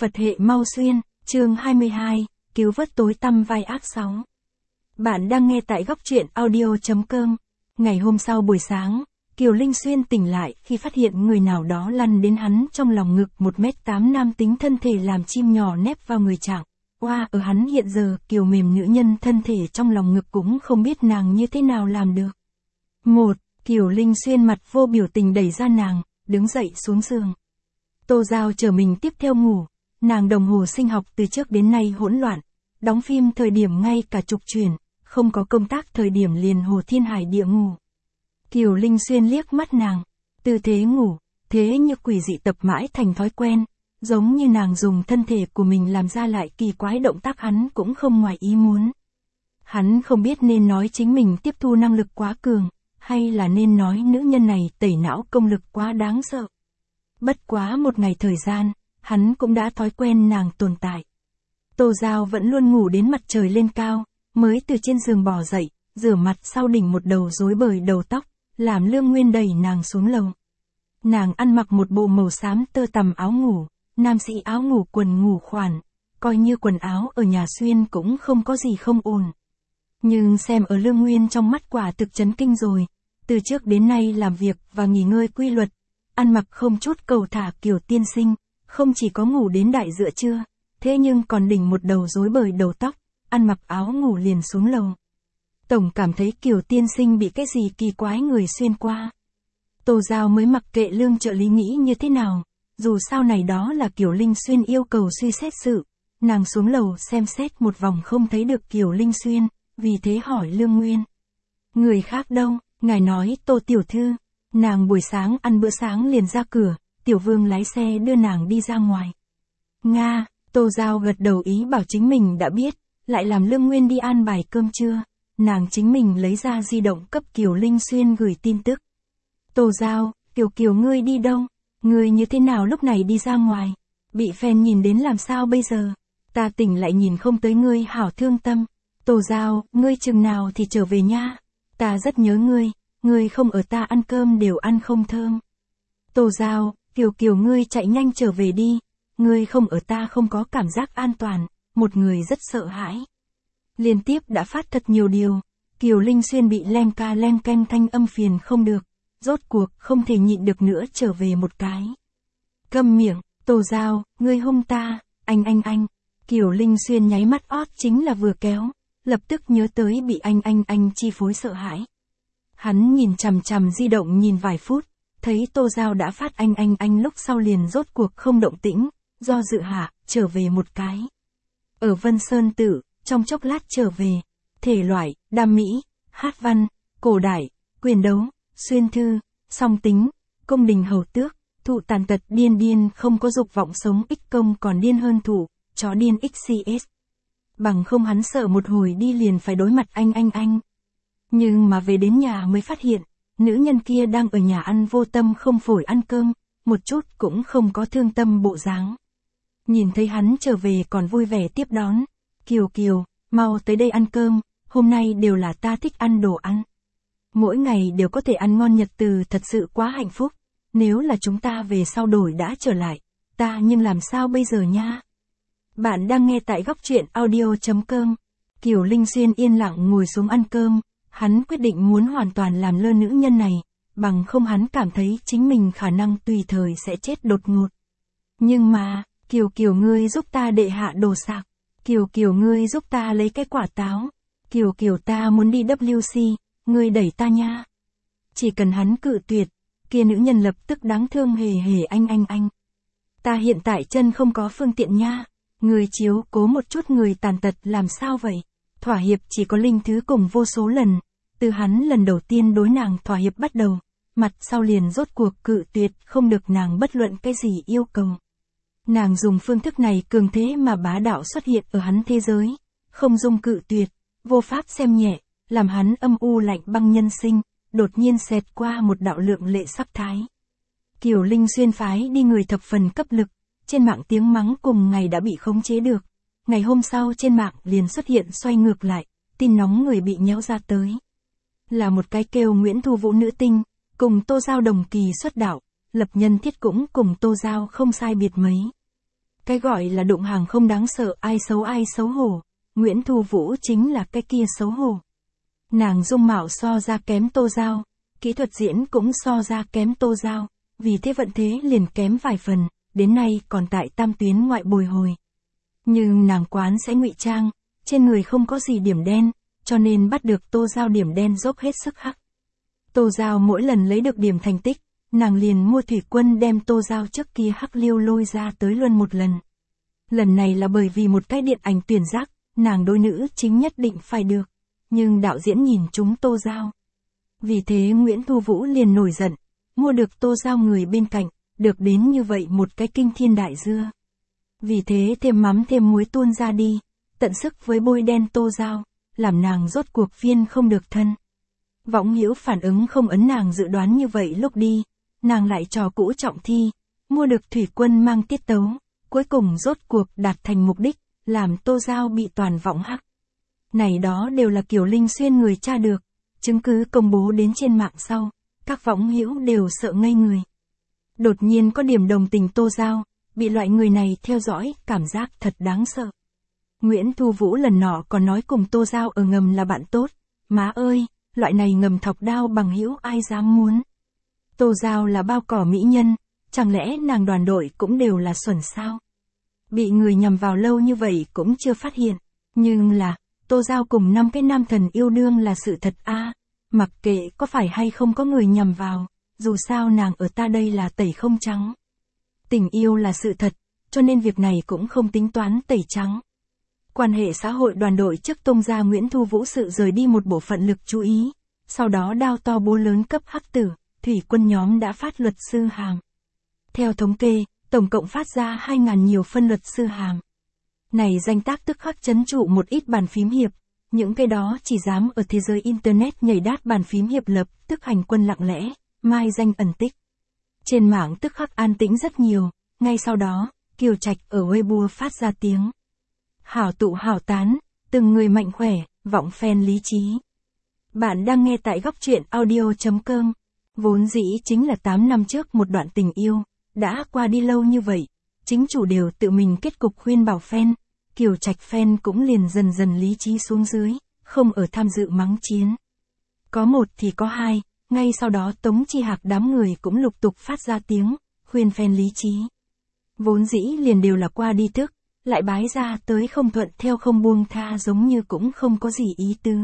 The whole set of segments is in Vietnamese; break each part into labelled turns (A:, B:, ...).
A: Phật hệ mau xuyên, chương 22, cứu vớt tối tăm vai ác 6. Bạn đang nghe tại góc truyện audio.com. Ngày hôm sau buổi sáng, Kiều Linh Xuyên tỉnh lại khi phát hiện người nào đó lăn đến hắn trong lòng ngực 1m8 nam tính thân thể làm chim nhỏ nép vào người chàng. Ở hắn hiện giờ Kiều mềm nữ nhân thân thể trong lòng ngực cũng không biết nàng như thế nào làm được. Kiều Linh Xuyên mặt vô biểu tình đẩy ra nàng, đứng dậy xuống giường. Tô Giao chờ mình tiếp theo ngủ, nàng đồng hồ sinh học từ trước đến nay hỗn loạn, đóng phim thời điểm ngay cả trục chuyển, không có công tác thời điểm liền hồ thiên hải địa ngủ. Kiều Linh Xuyên liếc mắt nàng, tư thế ngủ, thế như quỷ dị tập mãi thành thói quen, giống như nàng dùng thân thể của mình làm ra lại kỳ quái động tác hắn cũng không ngoài ý muốn. Hắn không biết nên nói chính mình tiếp thu năng lực quá cường, hay là nên nói nữ nhân này tẩy não công lực quá đáng sợ. Bất quá một ngày thời gian, hắn cũng đã thói quen nàng tồn tại. Tô Giao vẫn luôn ngủ đến mặt trời lên cao, mới từ trên giường bò dậy, rửa mặt sau đỉnh một đầu rối bời đầu tóc, làm Lương Nguyên đẩy nàng xuống lầu. Nàng ăn mặc một bộ màu xám tơ tằm áo ngủ, nam sĩ áo ngủ quần ngủ khoản, coi như quần áo ở nhà xuyên cũng không có gì không ổn. Nhưng xem ở Lương Nguyên trong mắt quả thực chấn kinh rồi, từ trước đến nay làm việc và nghỉ ngơi quy luật, ăn mặc không chút cầu thả kiểu tiên sinh, không chỉ có ngủ đến đại giữa trưa, thế nhưng còn đỉnh một đầu rối bời đầu tóc, ăn mặc áo ngủ liền xuống lầu. Tổng cảm thấy kiểu tiên sinh bị cái gì kỳ quái người xuyên qua. Tô Giao mới mặc kệ Lương trợ lý nghĩ như thế nào, dù sao này đó là Kiều Linh Xuyên yêu cầu suy xét sự, nàng xuống lầu xem xét một vòng không thấy được Kiều Linh Xuyên, vì thế hỏi Lương Nguyên. Người khác đâu, ngài nói Tô tiểu thư. Nàng buổi sáng ăn bữa sáng liền ra cửa, Tiểu Vương lái xe đưa nàng đi ra ngoài. Nga, Tô Giao gật đầu ý bảo chính mình đã biết, lại làm Lương Nguyên đi an bài cơm trưa. Nàng chính mình lấy ra di động cấp Kiều Linh Xuyên gửi tin tức. Tô Giao, Kiều ngươi đi đâu? Ngươi như thế nào lúc này đi ra ngoài? Bị fan nhìn đến làm sao bây giờ? Ta tỉnh lại nhìn không tới ngươi hảo thương tâm. Tô Giao, ngươi chừng nào thì trở về nha. Ta rất nhớ ngươi. Ngươi không ở ta ăn cơm đều ăn không thơm. Tô Giao, Kiều ngươi chạy nhanh trở về đi. Ngươi không ở ta không có cảm giác an toàn, một người rất sợ hãi. Liên tiếp đã phát thật nhiều điều, Kiều Linh Xuyên bị len canh thanh âm phiền không được, rốt cuộc không thể nhịn được nữa trở về một cái. Câm miệng, Tô Giao, ngươi hung ta, anh. Kiều Linh Xuyên nháy mắt ót chính là vừa kéo, lập tức nhớ tới bị anh chi phối sợ hãi. Hắn nhìn chằm chằm di động nhìn vài phút, thấy Tô Giao đã phát anh lúc sau liền rốt cuộc không động tĩnh, do dự hạ, trở về một cái. Ở Vân Sơn Tự, trong chốc lát trở về, thể loại, đam mỹ, hát văn, cổ đại, quyền đấu, xuyên thư, song tính, cung đình hầu tước, thụ tàn tật điên không có dục vọng sống ích công còn điên hơn thụ, chó điên XCS. Bằng không hắn sợ một hồi đi liền phải đối mặt anh. Nhưng mà về đến nhà mới phát hiện, nữ nhân kia đang ở nhà ăn vô tâm không phổi ăn cơm, một chút cũng không có thương tâm bộ dáng. Nhìn thấy hắn trở về còn vui vẻ tiếp đón. Kiều, mau tới đây ăn cơm, hôm nay đều là ta thích ăn đồ ăn. Mỗi ngày đều có thể ăn ngon nhật từ thật sự quá hạnh phúc, nếu là chúng ta về sau đổi đã trở lại, ta nhưng làm sao bây giờ nha. Bạn đang nghe tại góc truyện audio.com. Kiều Linh Xuyên yên lặng ngồi xuống ăn cơm, hắn quyết định muốn hoàn toàn làm lơ nữ nhân này, bằng không hắn cảm thấy chính mình khả năng tùy thời sẽ chết đột ngột. Nhưng mà, Kiều ngươi giúp ta đệ hạ đồ sạc. Kiều ngươi giúp ta lấy cái quả táo. Kiều ta muốn đi WC, ngươi đẩy ta nha. Chỉ cần hắn cự tuyệt, kia nữ nhân lập tức đáng thương hề anh. Ta hiện tại chân không có phương tiện nha. Ngươi chiếu cố một chút người tàn tật làm sao vậy? Thỏa hiệp chỉ có Linh Thứ cùng vô số lần. Từ hắn lần đầu tiên đối nàng thỏa hiệp bắt đầu, mặt sau liền rốt cuộc cự tuyệt không được nàng bất luận cái gì yêu cầu. Nàng dùng phương thức này cường thế mà bá đạo xuất hiện ở hắn thế giới, không dung cự tuyệt, vô pháp xem nhẹ, làm hắn âm u lạnh băng nhân sinh, đột nhiên xẹt qua một đạo lượng lệ sắc thái. Kiều Linh Xuyên phái đi người thập phần cấp lực, trên mạng tiếng mắng cùng ngày đã bị khống chế được. Ngày hôm sau trên mạng liền xuất hiện xoay ngược lại, tin nóng người bị nhéo ra tới. Là một cái kêu Nguyễn Thu Vũ nữ tinh, cùng Tô Giao đồng kỳ xuất đạo, lập nhân thiết cũng cùng Tô Giao không sai biệt mấy. Cái gọi là đụng hàng không đáng sợ, ai xấu hổ. Nguyễn Thu Vũ chính là cái kia xấu hổ. Nàng dung mạo so ra kém Tô Giao, kỹ thuật diễn cũng so ra kém Tô Giao, vì thế vận thế liền kém vài phần, đến nay còn tại tam tuyến ngoại bồi hồi. Nhưng nàng quán sẽ ngụy trang, trên người không có gì điểm đen, cho nên bắt được Tô Giao điểm đen dốc hết sức hắc. Tô Giao mỗi lần lấy được điểm thành tích, nàng liền mua thủy quân đem Tô Giao trước kia hắc liêu lôi ra tới luôn một lần. Lần này là bởi vì một cái điện ảnh tuyển giác, nàng đôi nữ chính nhất định phải được, nhưng đạo diễn nhìn chúng Tô Giao. Vì thế Nguyễn Thu Vũ liền nổi giận, mua được Tô Giao người bên cạnh, được đến như vậy một cái kinh thiên đại dưa. Vì thế thêm mắm thêm muối tuôn ra đi, tận sức với bôi đen Tô Giao, làm nàng rốt cuộc viên không được thân. Võng Hữu phản ứng không ấn nàng dự đoán như vậy, lúc đi, nàng lại trò cũ trọng thi, mua được thủy quân mang tiết tấu, cuối cùng rốt cuộc đạt thành mục đích, làm Tô Giao bị toàn võng hắc. Này đó đều là Kiều Linh Xuyên người tra được, chứng cứ công bố đến trên mạng sau, các võng hữu đều sợ ngây người. Đột nhiên có điểm đồng tình Tô Giao, bị loại người này theo dõi, cảm giác thật đáng sợ. Nguyễn Thu Vũ lần nọ còn nói cùng Tô Giao ở ngầm là bạn tốt, má ơi, loại này ngầm thọc đao bằng hữu ai dám muốn. Tô Giao là bao cỏ mỹ nhân, chẳng lẽ nàng đoàn đội cũng đều là xuẩn sao? Bị người nhằm vào lâu như vậy cũng chưa phát hiện, nhưng là, Tô Giao cùng 5 cái nam thần yêu đương là sự thật a, mặc kệ có phải hay không có người nhằm vào, dù sao nàng ở ta đây là tẩy không trắng. Tình yêu là sự thật, cho nên việc này cũng không tính toán tẩy trắng. Quan hệ xã hội đoàn đội trước tung ra Nguyễn Thu Vũ sự rời đi một bộ phận lực chú ý, sau đó đao to búa lớn cấp hắc tử, thủy quân nhóm đã phát luật sư hàm. Theo thống kê, tổng cộng phát ra 2.000 nhiều phân luật sư hàm. Này danh tác tức khắc chấn trụ một ít bàn phím hiệp, những cái đó chỉ dám ở thế giới Internet nhảy đát bàn phím hiệp lập tức hành quân lặng lẽ, mai danh ẩn tích. Trên mạng tức khắc an tĩnh rất nhiều, ngay sau đó, Kiều Trạch ở Weibo phát ra tiếng. Hảo tụ hảo tán, từng người mạnh khỏe, vọng fan lý trí. Bạn đang nghe tại góc truyện audio.com. Vốn dĩ chính là 8 năm trước một đoạn tình yêu, đã qua đi lâu như vậy, chính chủ đều tự mình kết cục khuyên bảo fan, Kiều Trạch fan cũng liền dần dần lý trí xuống dưới, không ở tham dự mắng chiến. Có một thì có hai, ngay sau đó Tống Chi Hạc đám người cũng lục tục phát ra tiếng, khuyên fan lý trí. Vốn dĩ liền đều là qua đi thức, lại bái ra tới không thuận theo không buông tha giống như cũng không có gì ý tứ.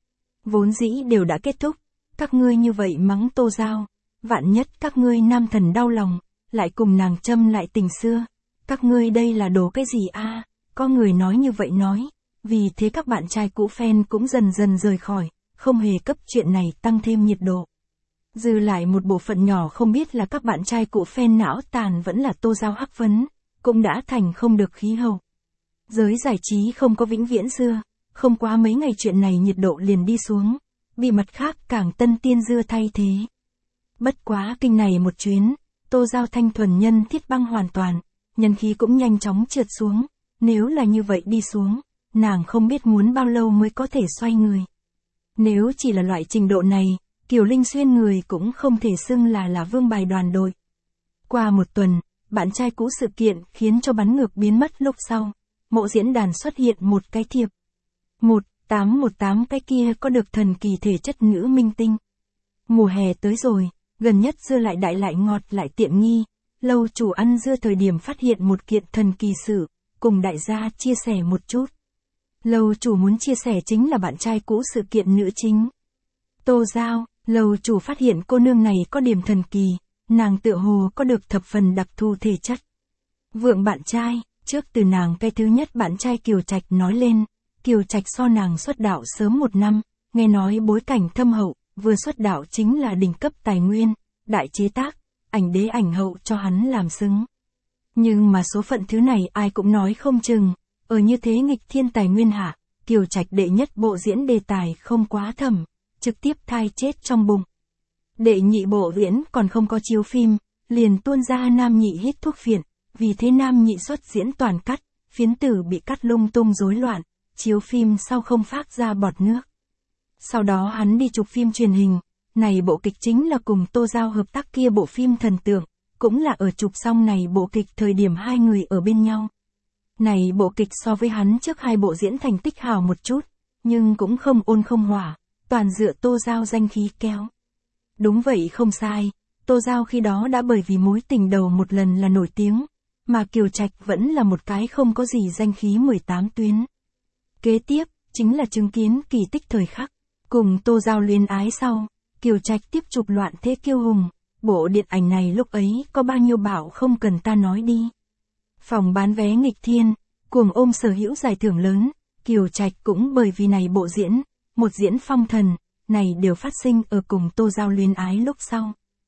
A: Vốn dĩ đều đã kết thúc, các ngươi như vậy mắng Tô Giao, vạn nhất các ngươi nam thần đau lòng, lại cùng nàng châm lại tình xưa, các ngươi đây là đồ cái gì a? Có người nói như vậy nói, vì thế các bạn trai cũ fan cũng dần dần rời khỏi, không hề cấp chuyện này tăng thêm nhiệt độ. Dư lại một bộ phận nhỏ không biết là các bạn trai cũ fan não tàn vẫn là Tô Giao hắc vấn, cũng đã thành không được khí hậu. Giới giải trí không có vĩnh viễn xưa, không quá mấy ngày chuyện này nhiệt độ liền đi xuống, bị mặt khác càng tân tiên dưa thay thế. Bất quá kinh này một chuyến, Tô Giao thanh thuần nhân thiết băng hoàn toàn, nhân khí cũng nhanh chóng trượt xuống, nếu là như vậy đi xuống, nàng không biết muốn bao lâu mới có thể xoay người. Nếu chỉ là loại trình độ này, Kiều Linh Xuyên người cũng không thể xưng là vương bài đoàn đội. Qua một tuần, bạn trai cũ sự kiện khiến cho bắn ngược biến mất lúc sau, mộ diễn đàn xuất hiện một cái thiệp. 1818 cái kia có được thần kỳ thể chất nữ minh tinh. Mùa hè tới rồi, gần nhất dưa lại đại lại ngọt lại tiện nghi, lâu chủ ăn dưa thời điểm phát hiện một kiện thần kỳ sự, cùng đại gia chia sẻ một chút. Lâu chủ muốn chia sẻ chính là bạn trai cũ sự kiện nữ chính. Tô Giao, lâu chủ phát hiện cô nương này có điểm thần kỳ, nàng tựa hồ có được thập phần đặc thù thể chất. Vượng bạn trai, trước từ nàng cái thứ nhất bạn trai Kiều Trạch nói lên, Kiều Trạch so nàng xuất đạo sớm 1 năm, nghe nói bối cảnh thâm hậu, vừa xuất đạo chính là đỉnh cấp tài nguyên, đại chế tác, ảnh đế ảnh hậu cho hắn làm xứng. Nhưng mà số phận thứ này ai cũng nói không chừng, ở như thế nghịch thiên tài nguyên hạ, Kiều Trạch đệ nhất bộ diễn đề tài không quá thầm, trực tiếp thai chết trong bụng. Đệ nhị bộ diễn còn không có chiếu phim, liền tuôn ra nam nhị hít thuốc phiện, vì thế nam nhị xuất diễn toàn cắt, phiến tử bị cắt lung tung rối loạn, chiếu phim sau không phát ra bọt nước. Sau đó hắn đi chụp phim truyền hình, này bộ kịch chính là cùng Tô Giao hợp tác kia bộ phim thần tượng, cũng là ở chụp xong này bộ kịch thời điểm hai người ở bên nhau, Này bộ kịch so với hắn trước 2 bộ diễn thành tích hào một chút, nhưng cũng không ôn không hỏa, toàn dựa Tô Giao danh khí kéo. Đúng vậy không sai, Tô Giao khi đó đã bởi vì mối tình đầu một lần là nổi tiếng, mà Kiều Trạch vẫn là một cái không có gì danh khí 18 tuyến. Kế tiếp, chính là chứng kiến kỳ tích thời khắc, cùng Tô Giao luyến ái sau, Kiều Trạch tiếp chụp Loạn Thế Kiêu Hùng, bộ điện ảnh này lúc ấy có bao nhiêu bảo không cần ta nói đi. Phòng bán vé nghịch thiên, cuồng ôm sở hữu giải thưởng lớn, Kiều Trạch cũng bởi vì này bộ diễn, một diễn phong thần, này đều phát sinh ở cùng Tô Giao luyến ái lúc sau.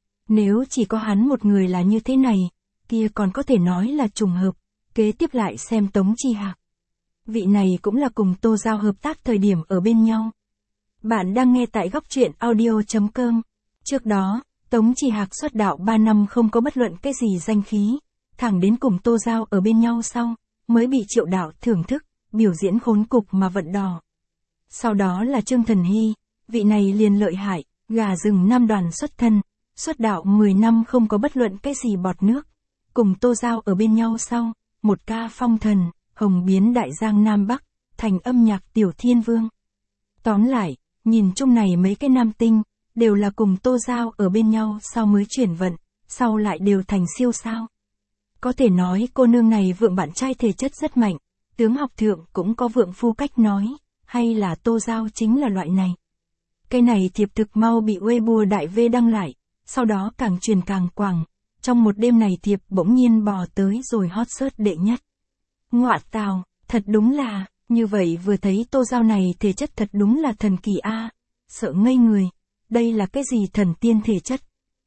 A: Nếu chỉ có hắn một người là như thế này, kia còn có thể nói là trùng hợp, kế tiếp lại xem Tống Chi Hạc. Vị này cũng là cùng Tô Giao hợp tác thời điểm ở bên nhau. Bạn đang nghe tại góc truyện audio.com. Trước đó, Tống Chi Hạc xuất đạo 3 năm không có bất luận cái gì danh khí, thẳng đến cùng Tô Giao ở bên nhau sau, mới bị Triệu Đạo thưởng thức, biểu diễn khốn cục mà vận đỏ. Sau đó là Trương Thần Hy, vị này liền lợi hại, gà rừng nam đoàn xuất thân, xuất đạo 10 năm không có bất luận cái gì bọt nước. Cùng Tô Giao ở bên nhau sau, một ca phong thần, hồng biến đại giang Nam Bắc, thành âm nhạc tiểu thiên vương. Tóm lại, nhìn chung này mấy cái nam tinh, đều là cùng Tô Giao ở bên nhau sau mới chuyển vận, sau lại đều thành siêu sao. Có thể nói cô nương này vượng bạn trai thể chất rất mạnh, tướng học thượng cũng có vượng phu cách nói, hay là Tô Giao chính là loại này. Cái này thiệp thực mau bị Weibo đại V đăng lại, sau đó càng truyền càng quảng, trong một đêm này thiệp bỗng nhiên bò tới rồi hot search đệ nhất. Ngoạ tào, thật đúng là, như vậy vừa thấy Tô Giao này thể chất thật đúng là thần kỳ a, sợ ngây người, đây là cái gì thần tiên thể chất.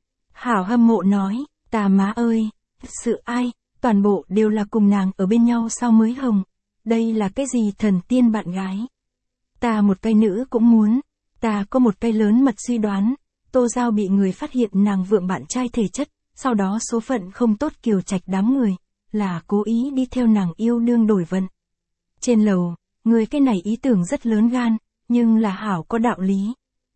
A: Hảo hâm mộ nói, ta má ơi, sự ai, toàn bộ đều là cùng nàng ở bên nhau sau mới hồng, đây là cái gì thần tiên bạn gái. Ta một cây nữ cũng muốn, ta có một cây lớn mật suy đoán, Tô Giao bị người phát hiện nàng vượng bạn trai thể chất, sau đó số phận không tốt Kiều Trạch đám người, là cố ý đi theo nàng yêu đương đổi vận. Trên lầu, người cái này ý tưởng rất lớn gan, nhưng là hảo có đạo lý.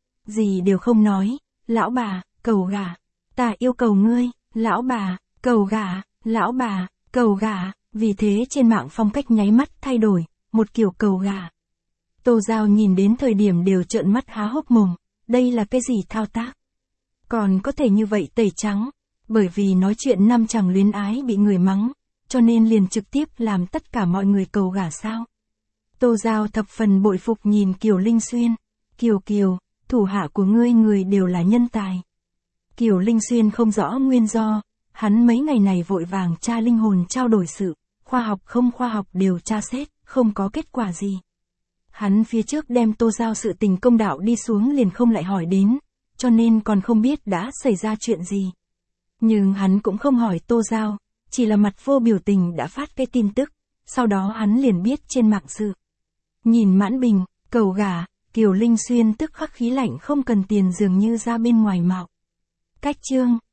A: Gì đều không nói, lão bà, cầu gà, ta yêu cầu ngươi, lão bà, cầu gà, lão bà, cầu gà, vì thế trên mạng phong cách nháy mắt thay đổi, một kiểu cầu gà. Tô Giao nhìn đến thời điểm đều trợn mắt há hốc mồm, đây là cái gì thao tác? Còn có thể như vậy tẩy trắng, bởi vì nói chuyện năm chàng luyến ái bị người mắng, cho nên liền trực tiếp làm tất cả mọi người cầu gả sao. Tô Giao thập phần bội phục nhìn Kiều Linh Xuyên, Kiều Kiều, thủ hạ của ngươi người đều là nhân tài. Kiều Linh Xuyên không rõ nguyên do, hắn mấy ngày này vội vàng tra linh hồn trao đổi sự, khoa học không khoa học đều tra xét, không có kết quả gì. Hắn phía trước đem Tô Giao sự tình công đạo đi xuống liền không lại hỏi đến, cho nên còn không biết đã xảy ra chuyện gì. Nhưng hắn cũng không hỏi Tô Giao, chỉ là mặt vô biểu tình đã phát cái tin tức, sau đó hắn liền biết trên mạng sự. Nhìn Mãn Bình, cầu gà, Kiều Linh Xuyên tức khắc khí lạnh không cần tiền dường như ra bên ngoài mạo. Cách chương